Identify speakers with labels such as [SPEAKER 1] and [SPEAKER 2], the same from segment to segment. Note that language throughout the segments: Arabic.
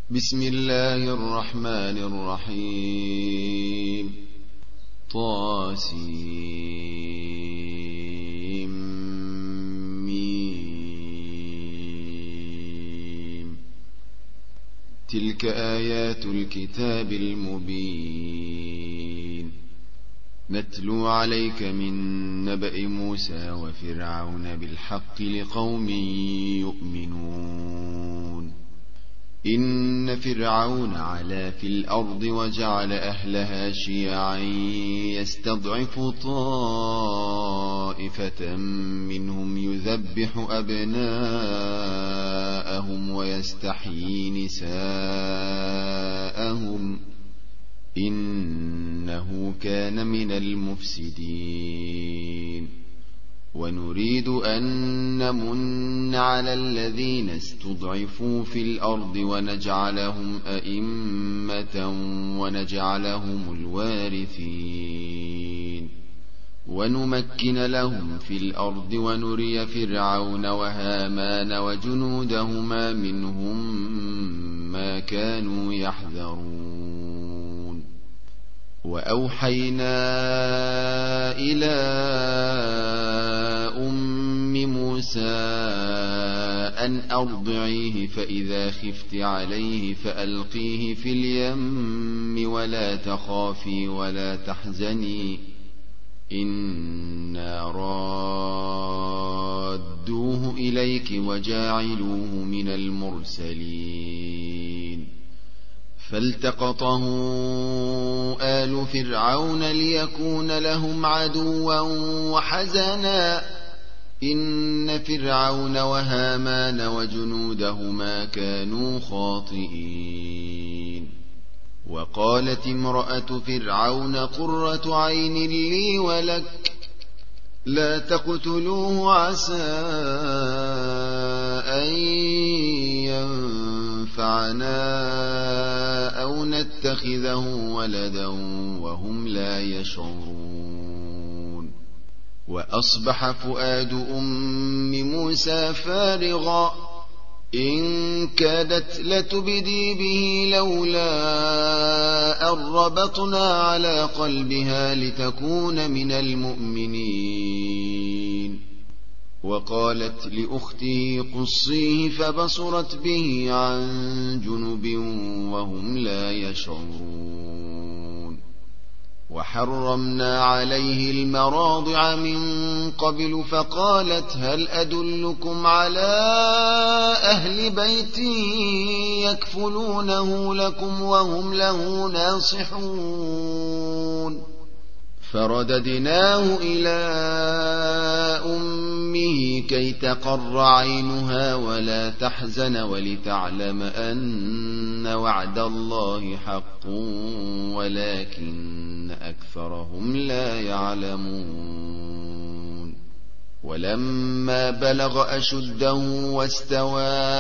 [SPEAKER 1] بسم الله الرحمن الرحيم. طاسيم. تلك آيات الكتاب المبين. نتلو عليك من نبأ موسى وفرعون بالحق لقوم يؤمنون. إن فرعون علا في الأرض وجعل أهلها شيعا يستضعف طائفة منهم يذبح أبناءهم ويستحيي نساءهم إنه كان من المفسدين. ونريد أن نمن على الذين استضعفوا في الأرض ونجعلهم أئمة ونجعلهم الوارثين ونمكن لهم في الأرض ونري فرعون وهامان وجنودهما منهم ما كانوا يحذرون. وأوحينا إلى موسى أن أرضعيه فإذا خفت عليه فألقيه في اليم ولا تخافي ولا تحزني إنا رادوه إليك وجاعلوه من المرسلين. فالتقطه آل فرعون ليكون لهم عدوا وحزنا إن فرعون وهامان وجنودهما كانوا خاطئين. وقالت امرأة فرعون قرة عين لي ولك لا تقتلوه عسى أن ينفعنا أو نتخذه ولدا وهم لا يشعرون. وأصبح فؤاد أم موسى فارغا إن كادت لتبدي به لولا أن ربطنا على قلبها لتكون من المؤمنين. وقالت لأخته قصيه فبصرت به عن جنب وهم لا يشعرون. وحرمنا عليه المراضع من قبل فقالت هل أدلكم على أهل بيت يكفلونه لكم وهم له ناصحون. فرددناه إلى أمه كي تقر عينها ولا تحزن ولتعلم أن وعد الله حق ولكن أكثرهم لا يعلمون. ولما بلغ أشده واستوى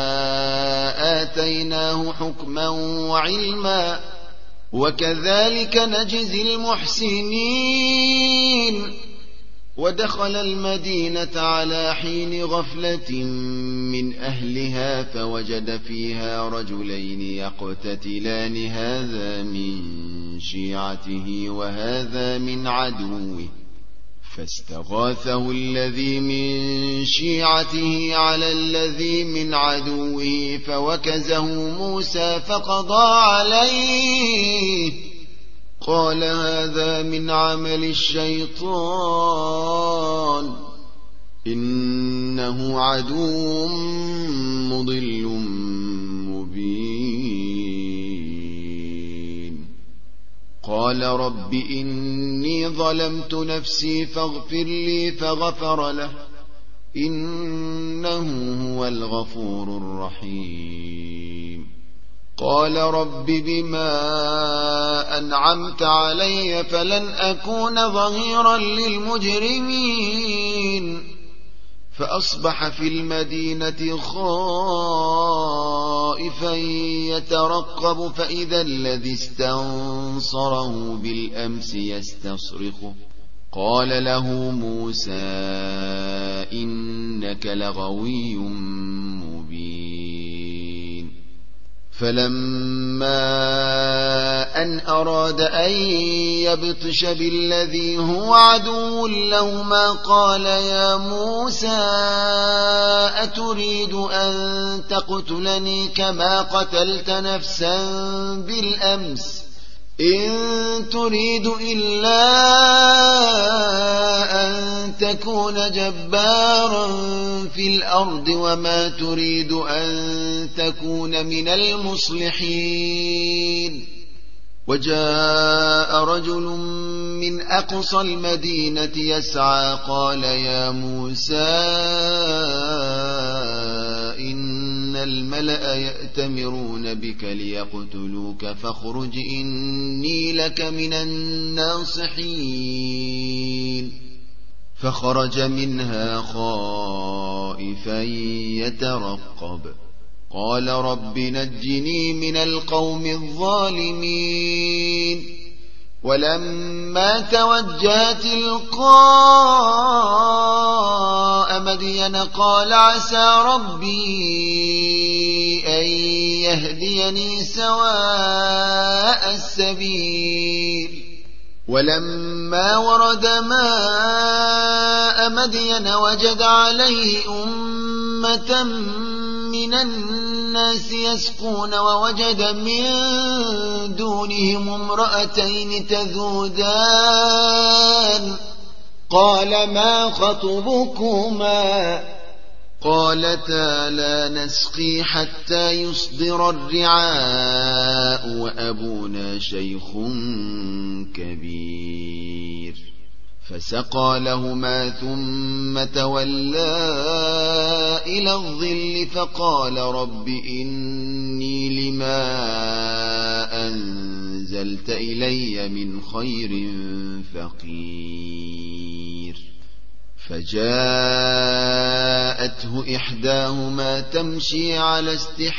[SPEAKER 1] آتيناه حكما وعلما وكذلك نجزي المحسنين. ودخل المدينة على حين غفلة من أهلها فوجد فيها رجلين يقتتلان هذا من شيعته وهذا من عدوه فاستغاثه الذي من شيعته على الذي من عدوه فوكزه موسى فقضى عليه قال هذا من عمل الشيطان إنه عدو مضل مبين. قال رب إني ظلمت نفسي فاغفر لي فغفر له إنه هو الغفور الرحيم. قال رب بما أنعمت علي فلن أكون ظهيرا للمجرمين. فأصبح في المدينة خائفا يترقب فإذا الذي استنصره بالأمس يستصرخه قال له موسى إنك لغوي مبين. فلما أن أراد أن يبطش بالذي هو عدو لهما قال يا موسى أتريد أن تقتلني كما قتلت نفسا بالأمس إن تريد إلا أن تكون جبارا في الأرض وما تريد أن تكون من المصلحين. وجاء رجل من أقصى المدينة يسعى قال يا موسى إن الملأ يأتمرون بك ليقتلوك فاخرج إني لك من الناصحين. فخرج منها خائفا يترقب قال رب نجني من القوم الظالمين. ولما توجه تلقاء مدين قال عسى ربي أن يهديني سواء السبيل. ولما ورد ماء مدين وجد عليه أمة من الناس يسقون ووجد من دونهم امرأتين تذودان قال ما خطبكما قالتا لا نسقي حتى يصدر الرعاء وأبونا شيخ كبير. فسقى لهما ثم تولى إلى الظل فقال رب إني لما أنزلت إلي من خير فقير. فجاءته إحداهما تمشي على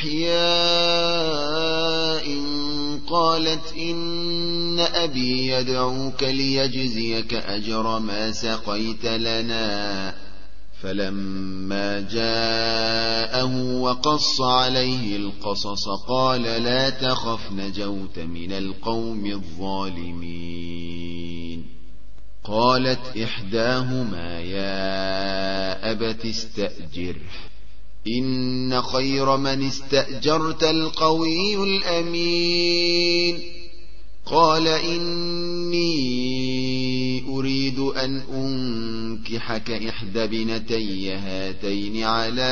[SPEAKER 1] استحياء قالت إن أبي يدعوك ليجزيك أجر ما سقيت لنا. فلما جاءه وقص عليه القصص قال لا تخف نجوت من القوم الظالمين. قالت إحداهما يا أبت استأجره إن خير من استأجرت القوي الأمين. قال إني أريد أن أنكحك إحدى ابنتي هاتين على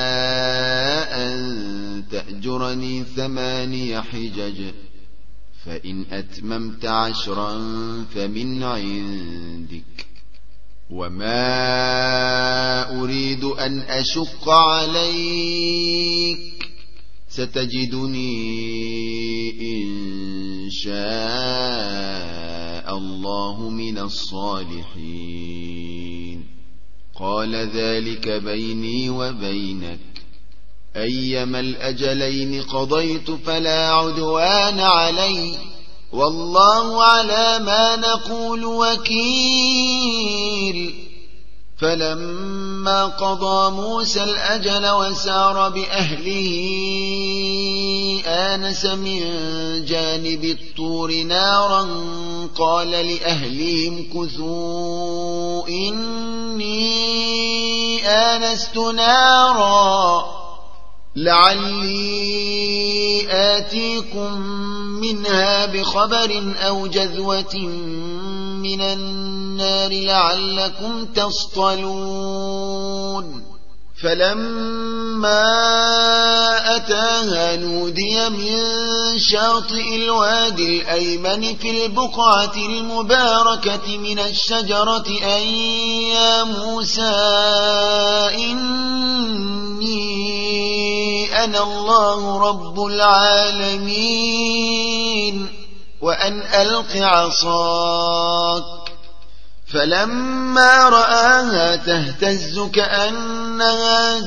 [SPEAKER 1] أن تأجرني 8 حجج فإن أتممت 10 فمن عندك وما أريد أن أشق عليك ستجدني إن شاء الله من الصالحين. قال ذلك بيني وبينك أيما الأجلين قضيت فلا عدوان علي والله على ما نقول وكيل. فلما قضى موسى الأجل وسار بأهله آنس من جانب الطور نارا قال لأهلهم كثوا إني آنست نارا لعلي آتيكم منها بخبر أو جذوة من النار لعلكم تصطلون. فلما أتاها نودي من شاطئ الوادي الأيمن في البقعة المباركة من الشجرة أن يا موسى إني أنا الله رب العالمين وأن ألق عصاك. فلما رآها تهتز كأنها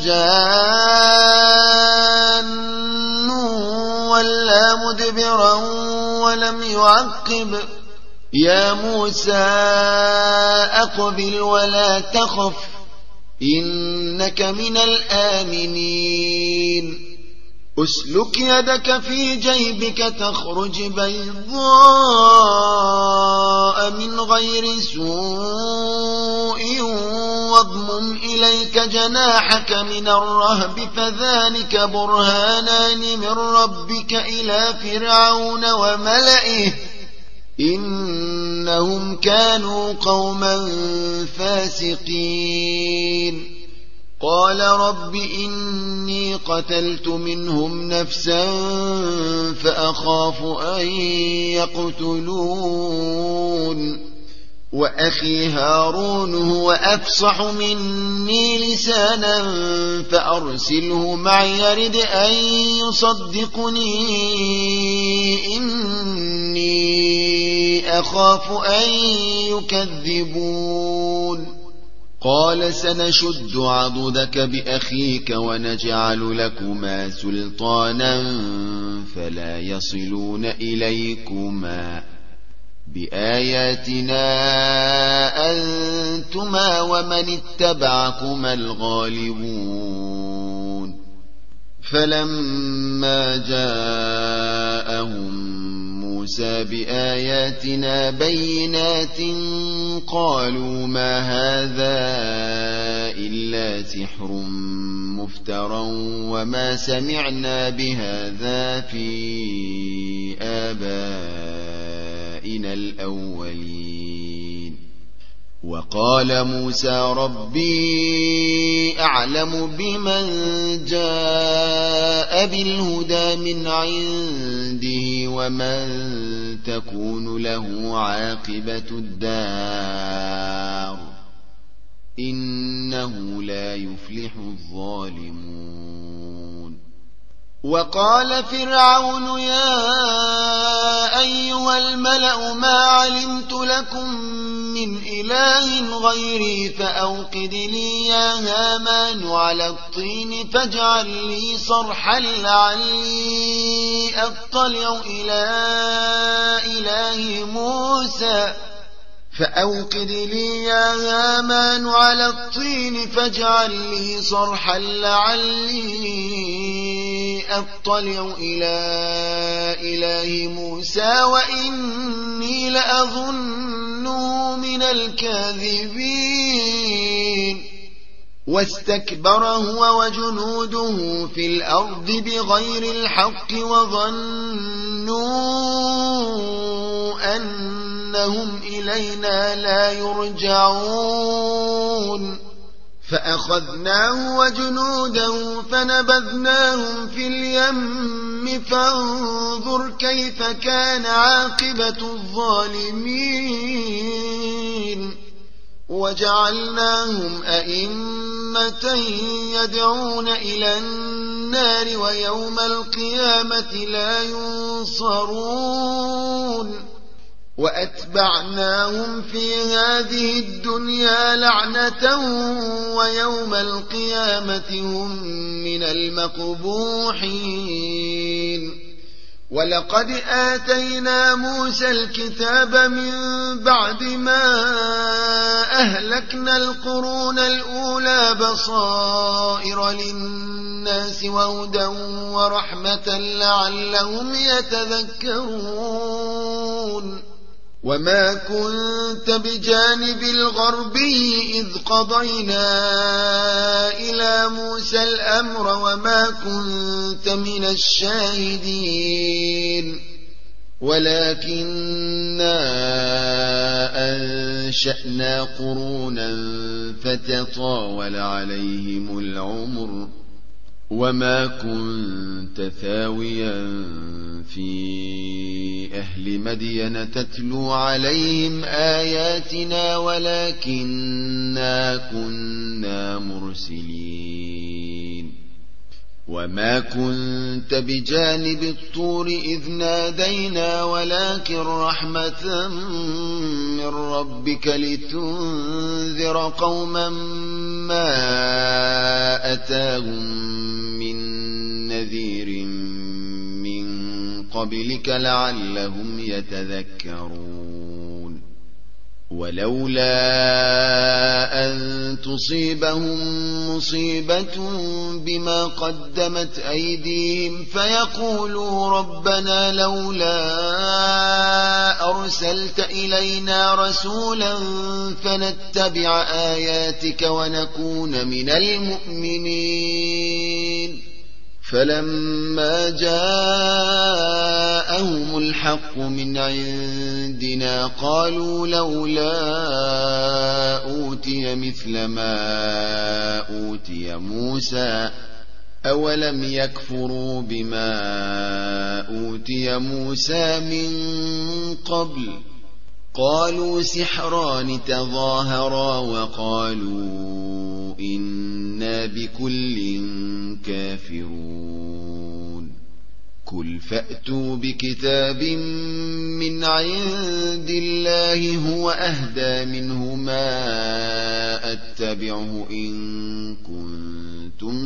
[SPEAKER 1] جان ولا مدبرا ولم يعقب يا موسى أقبل ولا تخف إنك من الآمنين. أسلك يدك في جيبك تخرج بيضاء من غير سوء واضمم إليك جناحك من الرهب فذلك برهانان من ربك إلى فرعون وملئه إنهم كانوا قوما فاسقين قال رب إني قتلت منهم نفسا فأخاف أن يقتلون وأخي هارون هو أفصح مني لسانا فأرسله معي يرد أن يصدقني إني أخاف أن يكذبون قال سنشد عضدك بأخيك ونجعل لكما سلطانا فلا يصلون إليكما بآياتنا أنتما ومن اتبعكما الغالبون فلما جاءهم موسى بآياتنا بينات قالوا ما هذا إلا سحر مفترى وما سمعنا بهذا في آبائنا الأولين وقال موسى ربي أعلم بمن جاء بالهدى من عنده ومن تكون له عاقبة الدار إنه لا يفلح الظالمون وقال فرعون يا أيها الملأ ما علمت لكم من إله غيري فأوقد لي يا هامان على الطين فاجعل لي صرحا لعلي أطلع إلى إله موسى فأوقد لي يا هامان على الطين فاجعل لي صرحا لعلي أطلع إلى إله موسى وإني لأظنه من الكاذبين واستكبر هو وجنوده في الأرض بغير الحق وظنوا أنهم إلينا لا يرجعون فأخذناه وجنوده فنبذناهم في اليم فانظر كيف كان عاقبة الظالمين وجعلناهم أئمة يدعون إلى النار ويوم القيامة لا ينصرون وأتبعناهم في هذه الدنيا لعنة ويوم القيامة هم من المقبوحين ولقد آتينا موسى الكتاب من بعد ما أهلكنا القرون الأولى بصائر للناس وهدى ورحمة لعلهم يتذكرون وما كنت بجانب الغربي إذ قضينا إلى موسى الأمر وما كنت من الشاهدين ولكننا أنشأنا قرونا فتطاول عليهم العمر وما كنت ثاويا في أهل مدين تتلو عليهم آياتنا ولكننا كنا مرسلين وما كنت بجانب الطور إذ نادينا ولكن رحمة من ربك لتنذر قوما ما أتاهم من نذير من قبلك لعلهم يتذكرون ولولا أن تصيبهم مصيبة بما قدمت أيديهم فيقولوا ربنا لولا أرسلت إلينا رسولا فنتبع آياتك ونكون من المؤمنين. فلما جاءهم الحق من عندنا قالوا لولا أوتي مثل ما أوتي موسى أولم يكفروا بما أوتي موسى من قبل قالوا سحران تظاهرا وقالوا إنا بكل كافرون. قل فأتوا بكتاب من عند الله هو أهدى منه ما أتبعه إن كنتم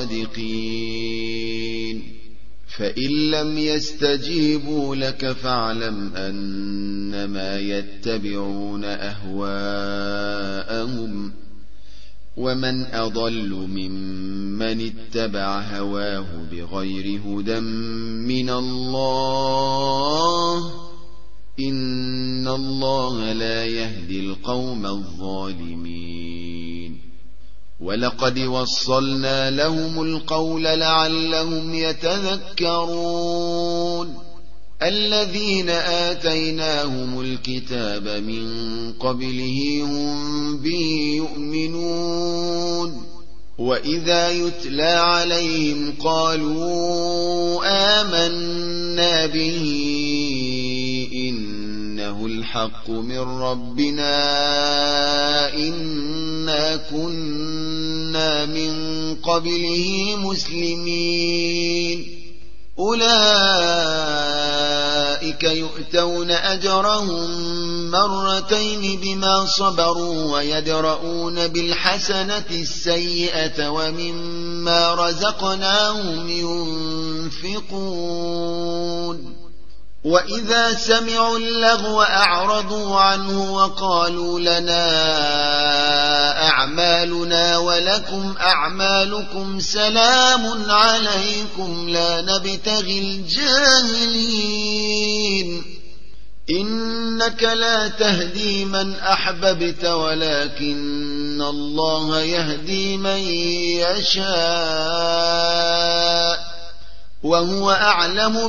[SPEAKER 1] صادقين. فإن لم يستجيبوا لك فاعلم أنما يتبعون أهواءهم ومن أضل ممن اتبع هواه بغير هدى من الله إن الله لا يهدي القوم الظالمين. ولقد وصلنا لهم القول لعلهم يتذكرون. الذين آتيناهم الكتاب من قبله هم به يؤمنون وإذا يتلى عليهم قالوا آمنا به إنه الحق من ربنا إنا كنا من قبله مسلمين. أولئك يؤتون أجرهم مرتين بما صبروا ويدرؤون بالحسنة السيئة ومما رزقناهم ينفقون. وإذا سمعوا اللغو أعرضوا عنه وقالوا لنا أعمالنا ولكم أعمالكم سلام عليكم لا نبتغي الجاهلين. إنك لا تهدي من أحببت ولكن الله يهدي من يشاء وهو أعلم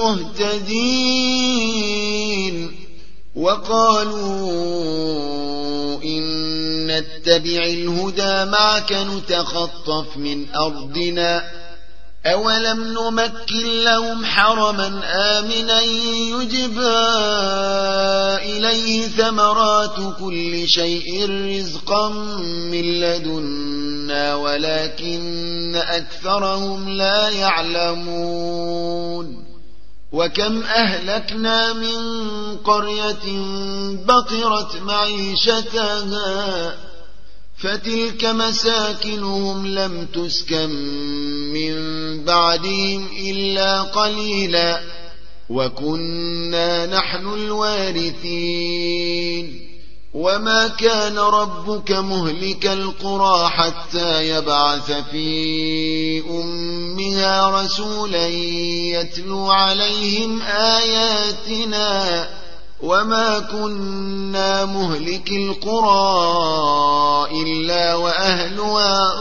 [SPEAKER 1] بالمهتدين. وقالوا إن نتبع الهدى معك نتخطف من أرضنا أولم نمكن لهم حرما آمنا يجبى إليه ثمرات كل شيء رزقا من لدنا ولكن أكثرهم لا يعلمون. وكم أهلكنا من قرية بطرت معيشتها فتلك مساكنهم لم تسكن من بعدهم إلا قليلا وكنا نحن الوارثين. وما كان ربك مهلك القرى حتى يبعث في أمها رسولا يتلو عليهم آياتنا وما كنا مهلك القرى إلا وأهلها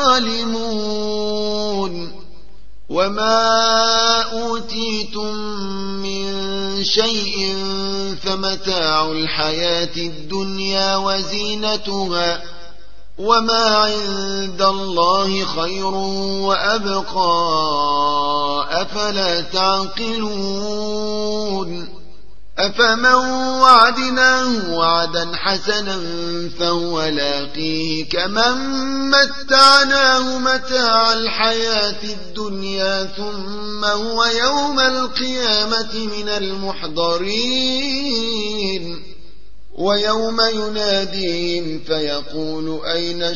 [SPEAKER 1] ظالمون. وما أوتيتم من شيء فمتاع الحياة الدنيا وزينتها وما عند الله خير وأبقى أفلا تعقلون. أفمن وعدناه وعدا حسنا فهو لاقيه كمن متعناه متاع الحياة الدنيا ثم هو يوم القيامة من المحضرين. ويوم يناديهم فيقول أين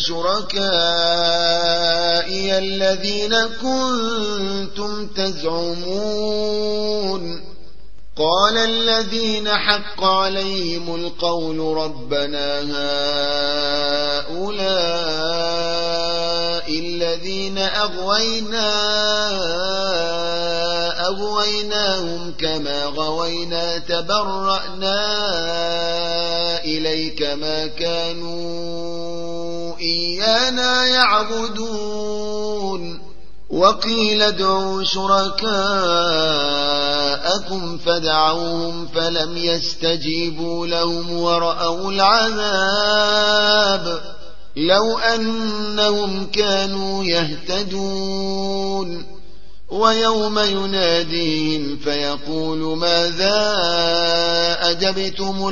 [SPEAKER 1] شركائي الذين كنتم تزعمون قال الذين حق عليهم القول ربنا هؤلاء الذين أغويناهم كما غوينا تبرأنا إليك ما كانوا إيانا يعبدون وقيل ادعوا شركاءكم فدعوهم فلم يستجيبوا لهم ورأوا العذاب لو أنهم كانوا يهتدون ويوم يناديهم فيقول ماذا أجبتم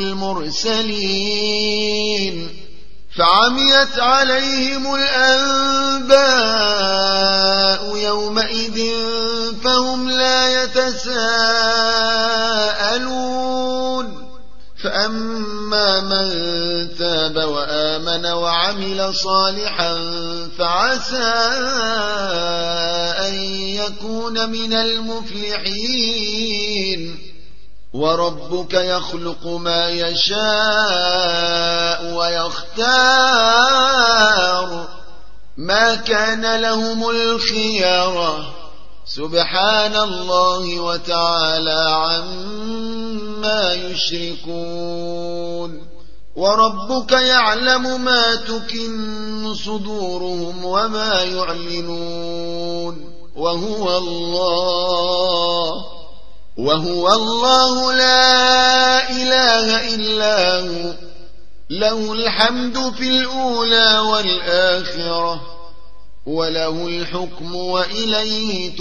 [SPEAKER 1] المرسلين فعميت عليهم الأنباء يومئذ فهم لا يتساءلون فأما من تاب وآمن وعمل صالحا فعسى أن يكون من المفلحين وربك يخلق ما يشاء ويختار ما كان لهم الخيارة سبحان الله وتعالى عما يشركون وربك يعلم ما تكن صدورهم وما يعلنون وهو الله لا إله إلا هو له الحمد في الأولى والآخرة وله الحكم وإليه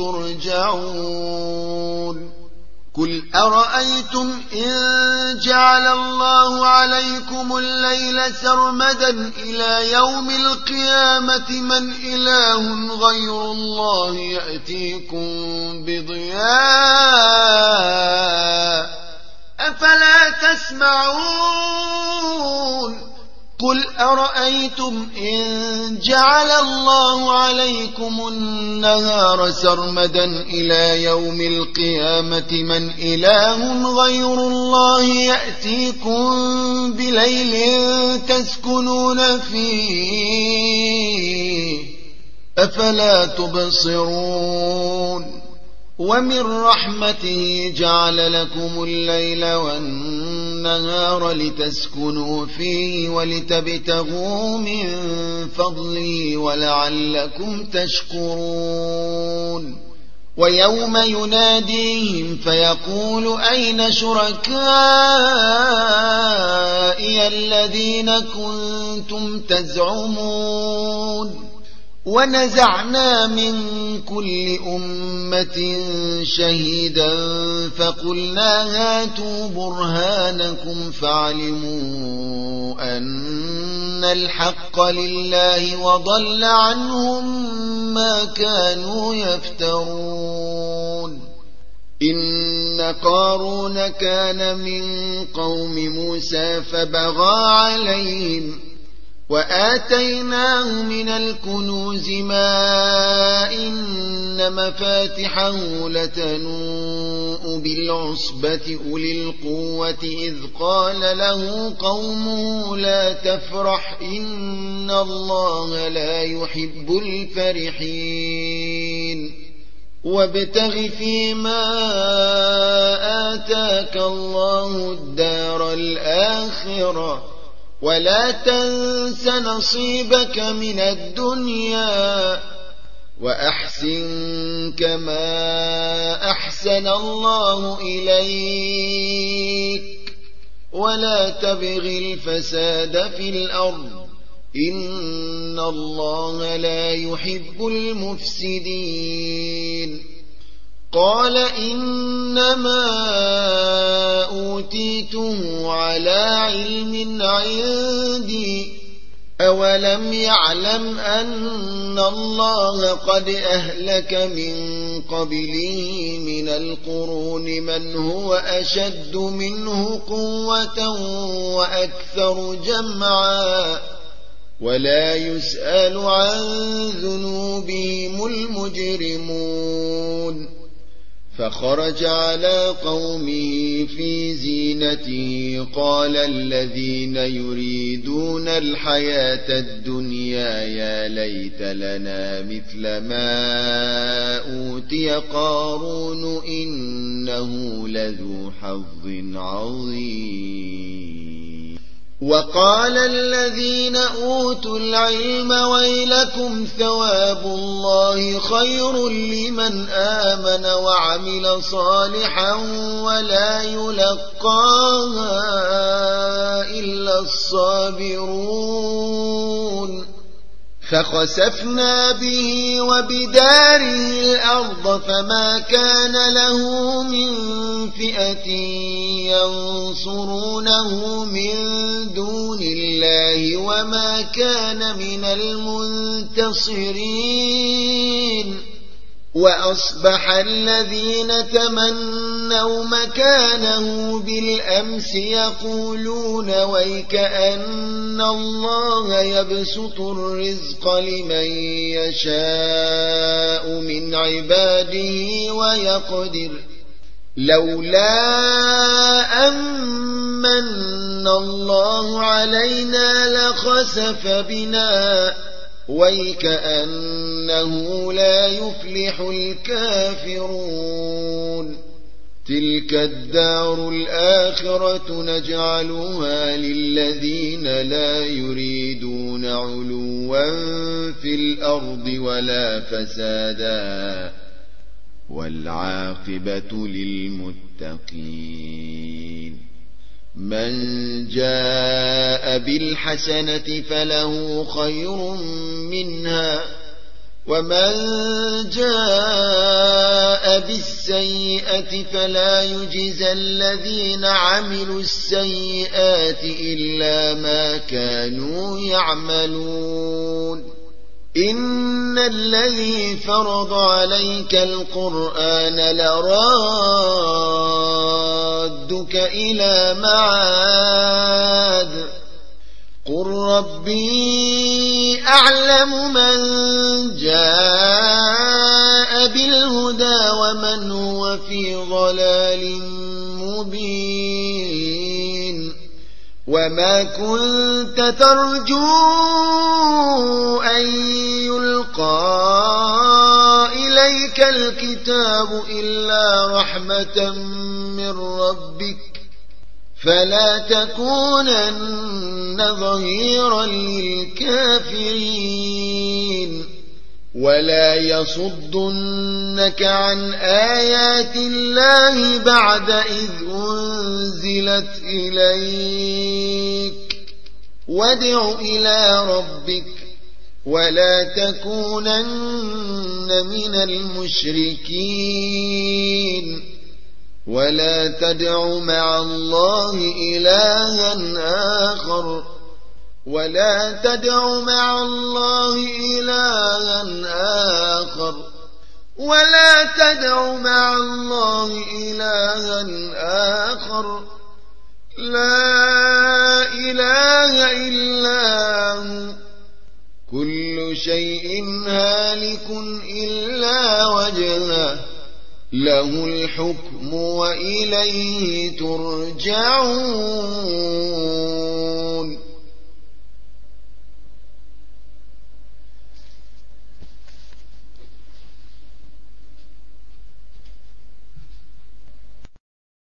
[SPEAKER 1] ترجعون قل أرأيتم إن جعل الله عليكم الليل سرمدا إلى يوم القيامة من إله غير الله يأتيكم بضياء أفلا تسمعون قل أرأيتم إن جعل الله عليكم النهار سرمدا إلى يوم القيامة من إله غير الله يأتيكم بليل تسكنون فيه أفلا تبصرون ومن رحمته جعل لكم الليل والنهار لتسكنوا فيه ولتبتغوا من فضله ولعلكم تشكرون ويوم يناديهم فيقول أين شركائي الذين كنتم تزعمون ونزعنا من كل أمة شهيدا فقلنا هاتوا برهانكم فعلموا أن الحق لله وضل عنهم ما كانوا يفترون إن قارون كان من قوم موسى فبغى عليهم وآتيناه من الكنوز ما إن مفاتحه لتنوء بالعصبة أولي القوة إذ قال له قومه لا تفرح إن الله لا يحب الفرحين وابتغ فيما آتاك الله الدار الآخرة ولا تنس نصيبك من الدنيا وأحسن كما أحسن الله إليك ولا تبغ الفساد في الأرض إن الله لا يحب المفسدين قال إنما أوتيته على علم عندي أولم يعلم أن الله قد أهلك من قبله من القرون من هو أشد منه قوة وأكثر جمعا ولا يسأل عن ذنوبهم المجرمون فخرج على قومه في زينته قال الذين يريدون الحياة الدنيا يا ليت لنا مثل ما أوتي قارون إنه لذو حظ عظيم. وقال الذين أوتوا العلم ويلكم ثواب الله خير لمن آمن وعمل صالحا ولا يلقاها إلا الصابرون. فخسفنا به وبداره الأرض فما كان له من فئة ينصرونه من دون الله وما كان من المنتصرين. وأصبح الذين تمنوا مكانه بالأمس يقولون ويكأن الله يبسط الرزق لمن يشاء من عباده ويقدر لولا أمن الله علينا لخسف بنا ويكأنه لا يفلح الكافرون. تلك الدار الآخرة نجعلها للذين لا يريدون علوا في الأرض ولا فسادا والعاقبة للمتقين. من جاء بالحسنة فله خير منها ومن جاء بالسيئة فلا يجزى الذين عملوا السيئات إلا ما كانوا يعملون. إن الذي فرض عليك القرآن لرادك إلى معاد قل ربي أعلم من جاء بالهدى ومن هو في ضلال مبين. وما كنت ترجو أن يلقى إليك الكتاب إلا رحمة من ربك فلا تكونن ظهيرا للكافرين. ولا يصدنك عن آيات الله بعد إذ أنزلت إليك وادع إلى ربك ولا تكونن من المشركين. ولا تدع مع الله إلها آخر ولا تدع مع الله إلها آخر ولا تدع مع الله إلها آخر لا إله إلا هو كل شيء هالك إلا وجهه له الحكم وإليه ترجعون.